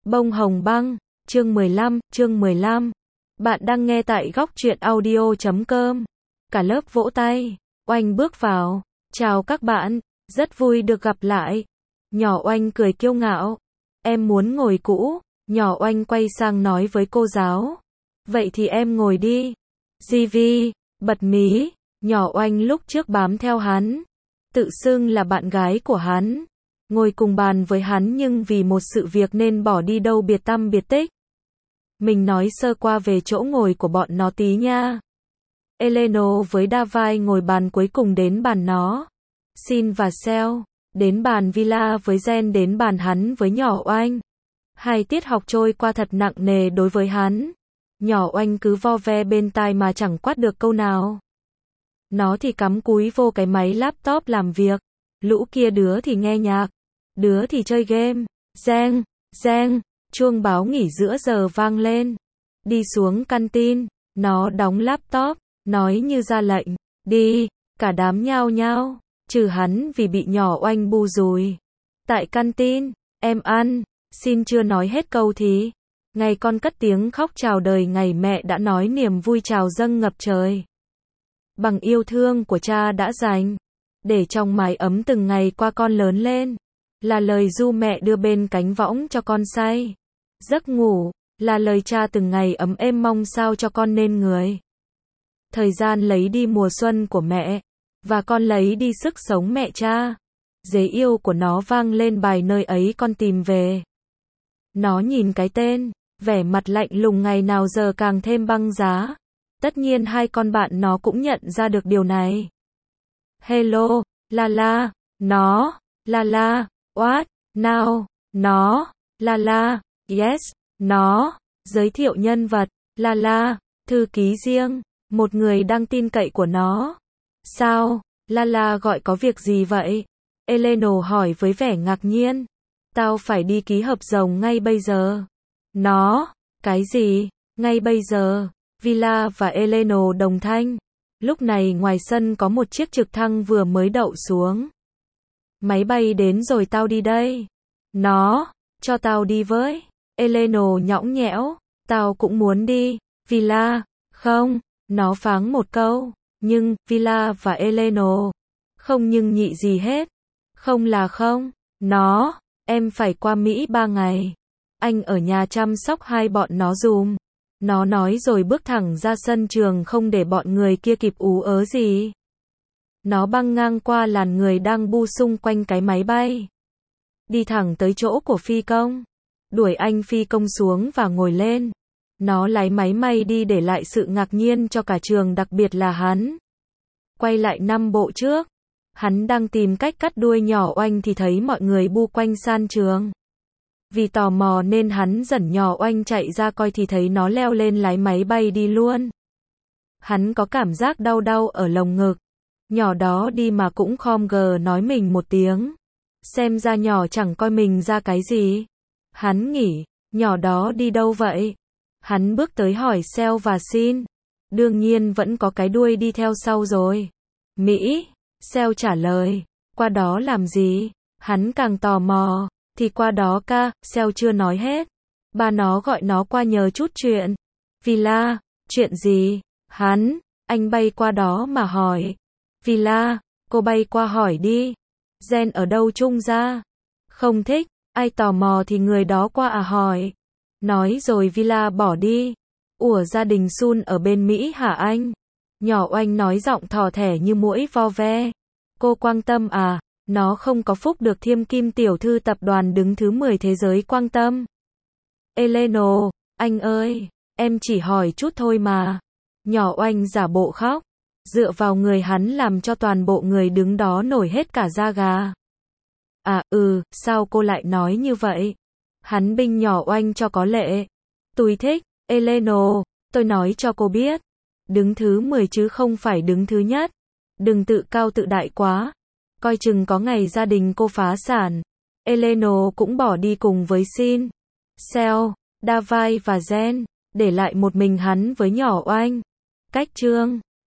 Bông hồng băng, chương 15. Bạn đang nghe tại góc truyện audio.com. Cả lớp vỗ tay. Oanh bước vào. Chào các bạn, rất vui được gặp lại. Nhỏ Oanh cười kiêu ngạo. Em muốn ngồi cũ. Nhỏ Oanh quay sang nói với cô giáo. Vậy thì em ngồi đi. Givi, bật mí. Nhỏ Oanh lúc trước bám theo hắn. Tự xưng là bạn gái của hắn. Ngồi cùng bàn với hắn nhưng vì một sự việc nên bỏ đi đâu biệt tăm biệt tích. Mình nói sơ qua về chỗ ngồi của bọn nó tí nha. Eleno với Davai ngồi bàn cuối cùng đến bàn nó. Sin và Sel đến bàn Villa với Jen đến bàn hắn với nhỏ Oanh. 2 tiết học trôi qua thật nặng nề đối với hắn. Nhỏ Oanh cứ vo ve bên tai mà chẳng quát được câu nào. Nó thì cắm cúi vô cái máy laptop làm việc. Lũ kia đứa thì nghe nhạc, đứa thì chơi game. Reng, chuông báo nghỉ giữa giờ vang lên. Đi xuống canteen, nó đóng laptop, nói như ra lệnh, đi, cả đám nhao nhao, trừ hắn vì bị nhỏ Oanh bu dùi. Tại canteen, em ăn, Xin chưa nói hết câu thì, ngày con cất tiếng khóc chào đời ngày mẹ đã nói niềm vui trào dâng ngập trời. Bằng yêu thương của cha đã dành, để trong mái ấm từng ngày qua con lớn lên. Là lời ru mẹ đưa bên cánh võng cho con say giấc ngủ, là lời cha từng ngày ấm êm mong sao cho con nên người. Thời gian lấy đi mùa xuân của mẹ, và con lấy đi sức sống mẹ cha. Dế yêu của nó vang lên bài nơi ấy con tìm về. Nó nhìn cái tên, vẻ mặt lạnh lùng ngày nào giờ càng thêm băng giá. Tất nhiên hai con bạn nó cũng nhận ra được điều này. Hello, Lala, nó, Lala, what, now, nó, Lala, yes, nó, giới thiệu nhân vật, Lala, thư ký riêng, một người đăng tin cậy của nó. Sao, Lala gọi có việc gì vậy? Eleno hỏi với vẻ ngạc nhiên. Tao phải đi ký hợp đồng ngay bây giờ. Nó, cái gì, ngay bây giờ? Villa và Eleno đồng thanh. Lúc này ngoài sân có một chiếc trực thăng vừa mới đậu xuống. Máy bay đến rồi tao đi đây. Nó, cho tao đi với. Eleno nhõng nhẽo. Tao cũng muốn đi. Villa, không. Nó pháng một câu. Nhưng, Villa và Eleno. Không nhưng nhị gì hết. Không là không. Nó, em phải qua Mỹ 3 ngày. Anh ở nhà chăm sóc hai bọn nó dùm. Nó nói rồi bước thẳng ra sân trường không để bọn người kia kịp ú ớ gì. Nó băng ngang qua làn người đang bu xung quanh cái máy bay. Đi thẳng tới chỗ của phi công. Đuổi anh phi công xuống và ngồi lên. Nó lái máy may đi để lại sự ngạc nhiên cho cả trường đặc biệt là hắn. Quay lại 5 bộ trước. Hắn đang tìm cách cắt đuôi nhỏ Oanh thì thấy mọi người bu quanh san trường. Vì tò mò nên hắn dẫn nhỏ Oanh chạy ra coi thì thấy nó leo lên lái máy bay đi luôn. Hắn có cảm giác đau đau ở lồng ngực. Nhỏ đó đi mà cũng khom gờ nói mình một tiếng. Xem ra nhỏ chẳng coi mình ra cái gì. Hắn nghĩ, nhỏ đó đi đâu vậy? Hắn bước tới hỏi Sel và Sin. Đương nhiên vẫn có cái đuôi đi theo sau rồi. Mỹ, Sel trả lời. Qua đó làm gì? Hắn càng tò mò. Thì qua đó ca, Sel chưa nói hết. Ba nó gọi nó qua nhờ chút chuyện. Villa, chuyện gì? Anh bay qua đó mà hỏi. Villa, cô bay qua hỏi đi. Jen ở đâu chung ra? Không thích, ai tò mò thì người đó qua à hỏi. Nói rồi Villa bỏ đi. Ủa gia đình Sun ở bên Mỹ hả anh? Nhỏ Oanh nói giọng thỏ thẻ như muỗi vo ve. Cô quan tâm à? Nó không có phúc được Thiêm Kim tiểu thư tập đoàn đứng thứ 10 thế giới quan tâm. Eleno, anh ơi, em chỉ hỏi chút thôi mà. Nhỏ Oanh giả bộ khóc. Dựa vào người hắn làm cho toàn bộ người đứng đó nổi hết cả da gà. À sao cô lại nói như vậy? Hắn binh nhỏ Oanh cho có lệ. Tôi thích, Eleno, tôi nói cho cô biết. Đứng thứ 10 chứ không phải đứng thứ nhất. Đừng tự cao tự đại quá. Coi chừng có ngày gia đình cô phá sản. Eleno cũng bỏ đi cùng với Sin, Sel, Davai và Jen, để lại một mình hắn với nhỏ Oanh. Cách chương